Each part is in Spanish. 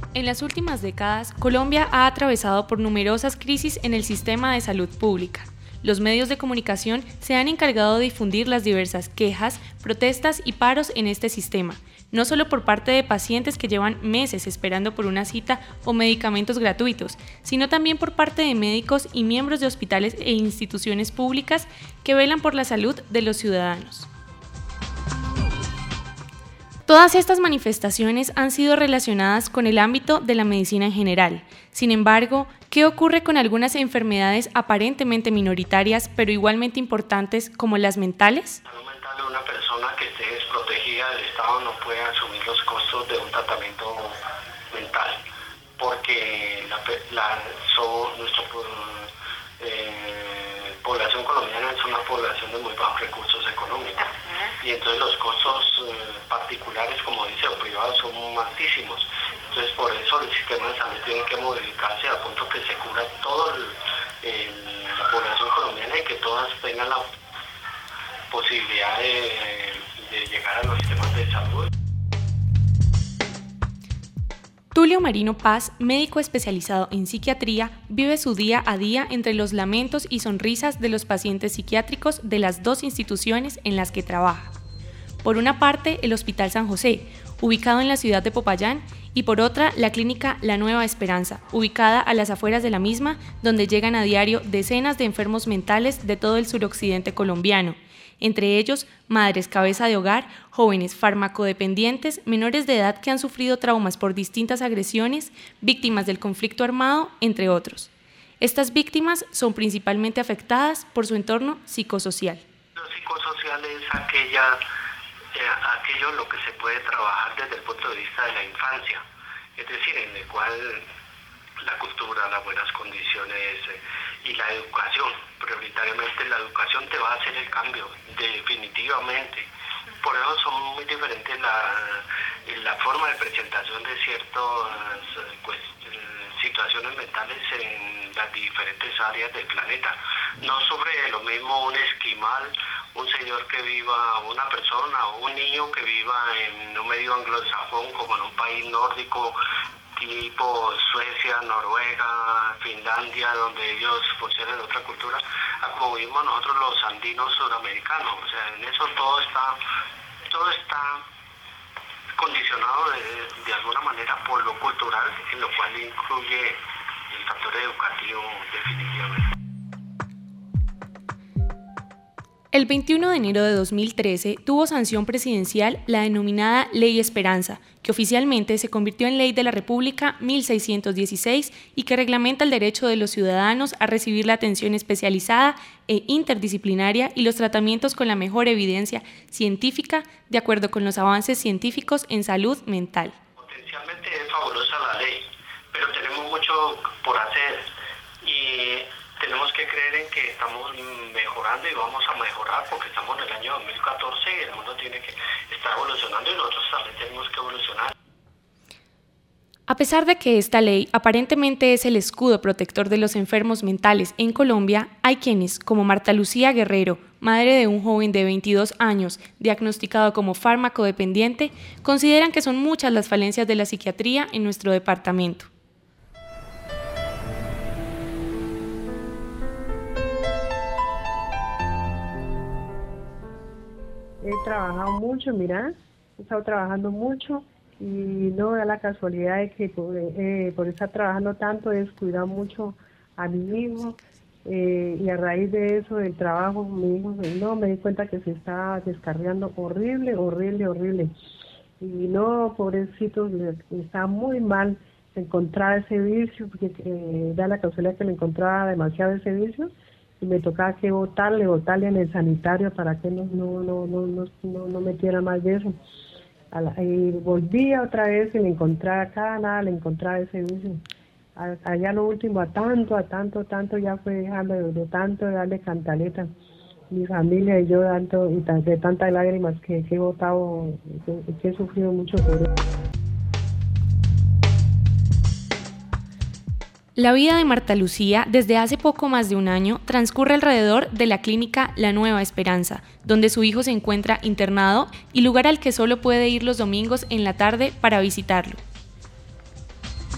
En las últimas décadas, Colombia ha atravesado por numerosas crisis en el sistema de salud pública. Los medios de comunicación se han encargado de difundir las diversas quejas, protestas y paros en este sistema, no solo por parte de pacientes que llevan meses esperando por una cita o medicamentos gratuitos, sino también por parte de médicos y miembros de hospitales e instituciones públicas que velan por la salud de los ciudadanos. Todas estas manifestaciones han sido relacionadas con el ámbito de la medicina en general. Sin embargo, ¿qué ocurre con algunas enfermedades aparentemente minoritarias, pero igualmente importantes, como las mentales? La salud mental de una persona que esté desprotegida del Estado no puede asumir los costos de un tratamiento mental, porque nuestra población colombiana es una población de muy bajos recursos económicos, y entonces los costos particulares, como dice, o privados, son altísimos. Entonces por eso el sistema de salud tiene que modificarse a punto que se cubra toda la población colombiana y que todas tengan la posibilidad de llegar a los sistemas de salud. Tulio Marino Paz, médico especializado en psiquiatría, vive su día a día entre los lamentos y sonrisas de los pacientes psiquiátricos de las dos instituciones en las que trabaja. Por una parte, el Hospital San José, ubicado en la ciudad de Popayán, y por otra, la clínica La Nueva Esperanza, ubicada a las afueras de la misma, donde llegan a diario decenas de enfermos mentales de todo el suroccidente colombiano, entre ellos madres cabeza de hogar, jóvenes farmacodependientes, menores de edad que han sufrido traumas por distintas agresiones, víctimas del conflicto armado, entre otros. Estas víctimas son principalmente afectadas por su entorno psicosocial. Lo psicosocial es aquello lo que se puede trabajar desde el punto de vista de la infancia, es decir, en el cual la cultura, las buenas condiciones y la educación, prioritariamente la educación te va a hacer el cambio, definitivamente. Por eso son muy diferentes la forma de presentación de ciertas situaciones mentales en las diferentes áreas del planeta. No sufre de lo mismo un esquimal, un señor que viva, una persona o un niño que viva en un medio anglosajón como en un país nórdico tipo Suecia, Noruega, Finlandia, donde ellos funcionan en otra cultura, a como vivimos nosotros los andinos suramericanos. O sea, en eso todo está condicionado de alguna manera por lo cultural, en lo cual incluye el factor educativo definitivamente. El 21 de enero de 2013 tuvo sanción presidencial la denominada Ley Esperanza, que oficialmente se convirtió en Ley de la República 1616 y que reglamenta el derecho de los ciudadanos a recibir la atención especializada e interdisciplinaria y los tratamientos con la mejor evidencia científica de acuerdo con los avances científicos en salud mental. Potencialmente es fabulosa la ley, pero tenemos mucho por hacer y tenemos que creer en que estamos mejorando y vamos a mejorar porque estamos en el año 2014 y el mundo tiene que estar evolucionando y nosotros también tenemos que evolucionar. A pesar de que esta ley aparentemente es el escudo protector de los enfermos mentales en Colombia, hay quienes, como Marta Lucía Guerrero, madre de un joven de 22 años diagnosticado como farmacodependiente, consideran que son muchas las falencias de la psiquiatría en nuestro departamento. He trabajado mucho, he estado trabajando mucho y no da la casualidad de que por estar trabajando tanto he descuidado mucho a mi hijo y a raíz de eso, del trabajo, mi hijo me di cuenta que se estaba descarriando horrible y no, pobrecito, estaba muy mal, encontrar ese vicio, porque da la casualidad que le encontraba demasiado ese vicio y me tocaba que botarle en el sanitario para que no metiera más de eso. Y volvía otra vez y le encontraba le encontraba ese vicio. Allá lo último, a tanto ya fue dejando de tanto darle cantaleta. Mi familia y yo de tantas lágrimas que he botado, que he sufrido mucho por eso. La vida de Marta Lucía, desde hace poco más de un año, transcurre alrededor de la clínica La Nueva Esperanza, donde su hijo se encuentra internado y lugar al que solo puede ir los domingos en la tarde para visitarlo.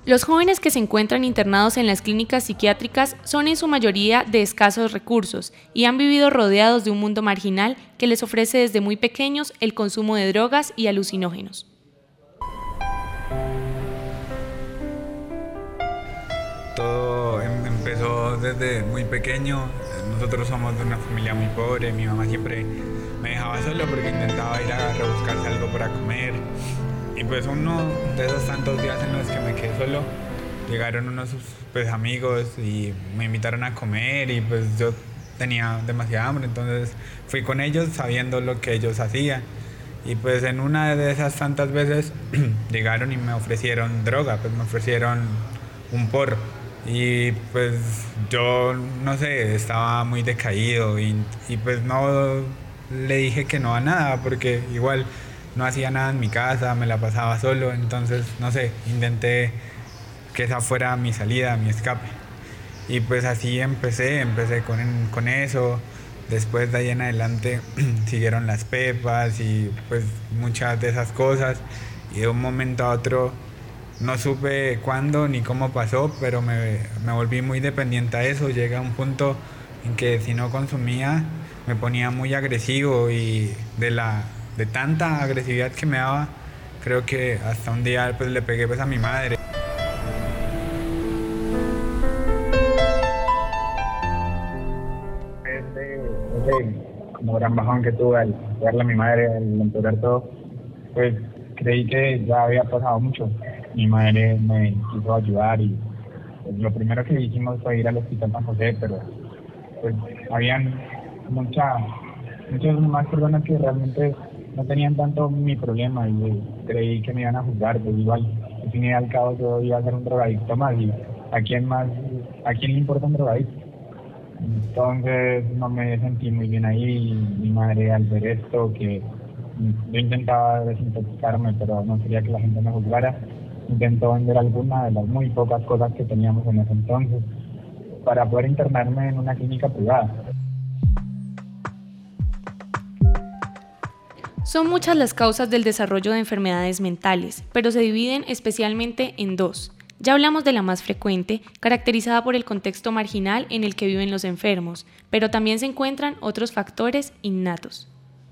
Los jóvenes que se encuentran internados en las clínicas psiquiátricas son en su mayoría de escasos recursos y han vivido rodeados de un mundo marginal que les ofrece desde muy pequeños el consumo de drogas y alucinógenos. Todo empezó desde muy pequeño. Nosotros somos de una familia muy pobre. Mi mamá siempre me dejaba solo porque intentaba ir a rebuscarse algo para comer. Y pues uno de esos tantos días en los que me quedé solo, llegaron unos amigos y me invitaron a comer y pues yo tenía demasiada hambre, entonces fui con ellos sabiendo lo que ellos hacían. Y pues en una de esas tantas veces llegaron y me ofrecieron droga, pues me ofrecieron un porro. Y pues yo, no sé, estaba muy decaído y pues no le dije que no a nada porque igual no hacía nada en mi casa, me la pasaba solo, entonces, no sé, intenté que esa fuera mi salida, mi escape. Y pues así empecé con eso. Después de ahí en adelante siguieron las pepas y pues muchas de esas cosas. Y de un momento a otro, no supe cuándo ni cómo pasó, pero me volví muy dependiente a eso. Llega a un punto en que si no consumía me ponía muy agresivo y de tanta agresividad que me daba, creo que hasta un día pues le pegué pues a mi madre. Como gran bajón que tuve al pegarle a mi madre, al empeorar todo, pues creí que ya había pasado mucho. Mi madre me quiso ayudar y pues, lo primero que hicimos fue ir al hospital San José, pero pues habían muchas más personas que realmente no tenían tanto mi problema y creí que me iban a juzgar, pues igual, al fin y al cabo yo iba a ser un drogadicto más y a quién le importa un drogadicto. Entonces no me sentí muy bien ahí y mi madre al ver esto, que yo intentaba desintoxicarme pero no quería que la gente me juzgara, intentó vender alguna de las muy pocas cosas que teníamos en ese entonces para poder internarme en una clínica privada. Son muchas las causas del desarrollo de enfermedades mentales, pero se dividen especialmente en dos. Ya hablamos de la más frecuente, caracterizada por el contexto marginal en el que viven los enfermos, pero también se encuentran otros factores innatos.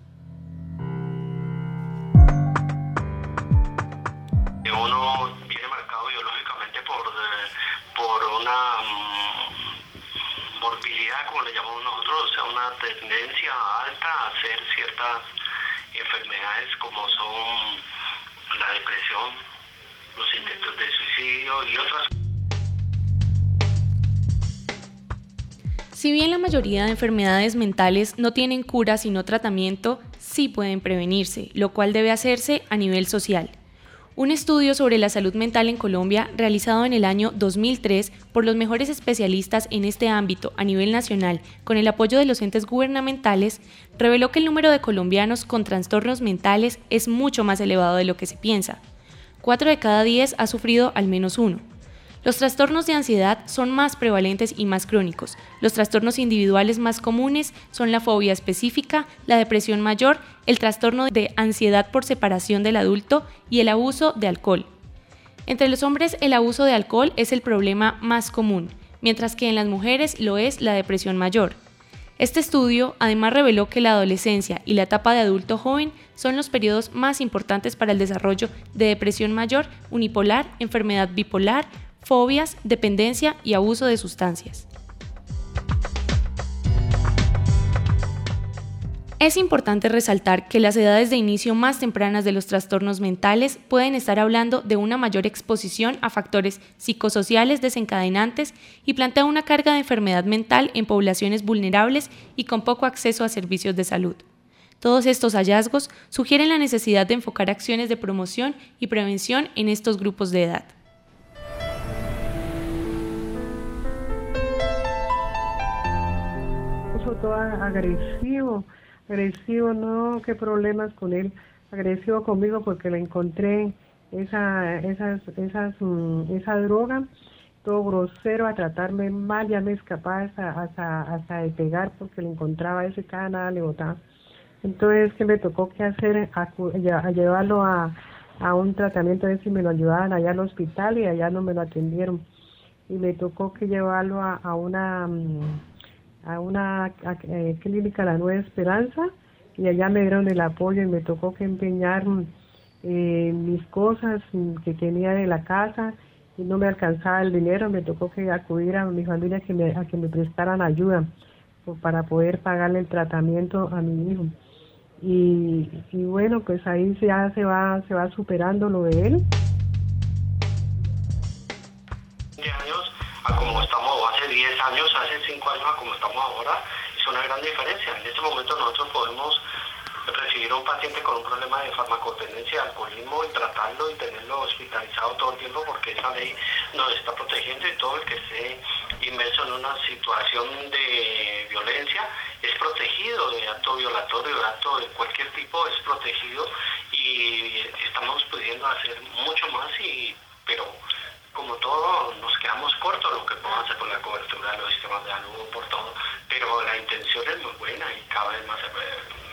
Uno viene marcado biológicamente por una morbilidad, como le llamamos nosotros, o sea, una tendencia alta a hacer ciertas enfermedades como son la depresión, los intentos de suicidio y otras. Si bien la mayoría de enfermedades mentales no tienen cura sino tratamiento, sí pueden prevenirse, lo cual debe hacerse a nivel social. Un estudio sobre la salud mental en Colombia, realizado en el año 2003 por los mejores especialistas en este ámbito a nivel nacional, con el apoyo de los entes gubernamentales, reveló que el número de colombianos con trastornos mentales es mucho más elevado de lo que se piensa. 4 de cada 10 ha sufrido al menos uno. Los trastornos de ansiedad son más prevalentes y más crónicos. Los trastornos individuales más comunes son la fobia específica, la depresión mayor, el trastorno de ansiedad por separación del adulto y el abuso de alcohol. Entre los hombres, el abuso de alcohol es el problema más común, mientras que en las mujeres lo es la depresión mayor. Este estudio además reveló que la adolescencia y la etapa de adulto joven son los periodos más importantes para el desarrollo de depresión mayor, unipolar, enfermedad bipolar, fobias, dependencia y abuso de sustancias. Es importante resaltar que las edades de inicio más tempranas de los trastornos mentales pueden estar hablando de una mayor exposición a factores psicosociales desencadenantes y plantea una carga de enfermedad mental en poblaciones vulnerables y con poco acceso a servicios de salud. Todos estos hallazgos sugieren la necesidad de enfocar acciones de promoción y prevención en estos grupos de edad. Todo agresivo, no, qué problemas con él, agresivo conmigo porque le encontré esa droga, todo grosero, a tratarme mal, ya me escapaba hasta de pegar porque le encontraba ese cada nada le botaba. Entonces, ¿qué me tocó que hacer? A llevarlo a a un tratamiento de si me lo ayudaban allá al hospital y allá no me lo atendieron. Y me tocó que llevarlo a una clínica La Nueva Esperanza y allá me dieron el apoyo y me tocó que empeñar mis cosas que tenía de la casa y no me alcanzaba el dinero, me tocó que acudir a mi familia a que me prestaran ayuda para poder pagarle el tratamiento a mi hijo. Y bueno, pues ahí ya se va superando lo de él. Años a como estamos hace 10 años, hace 5 años a como estamos ahora, es una gran diferencia. En este momento nosotros podemos recibir a un paciente con un problema de farmacodependencia, alcoholismo y tratarlo y tenerlo hospitalizado todo el tiempo porque esa ley nos está protegiendo y todo el que esté inmerso en una situación de violencia es protegido, de acto violatorio, de acto de cualquier tipo es protegido y estamos pudiendo hacer mucho más pero como todo nos quedamos cortos lo que podemos hacer por la cobertura de los sistemas de salud, por todo, pero la intención es muy buena y cada vez más se puede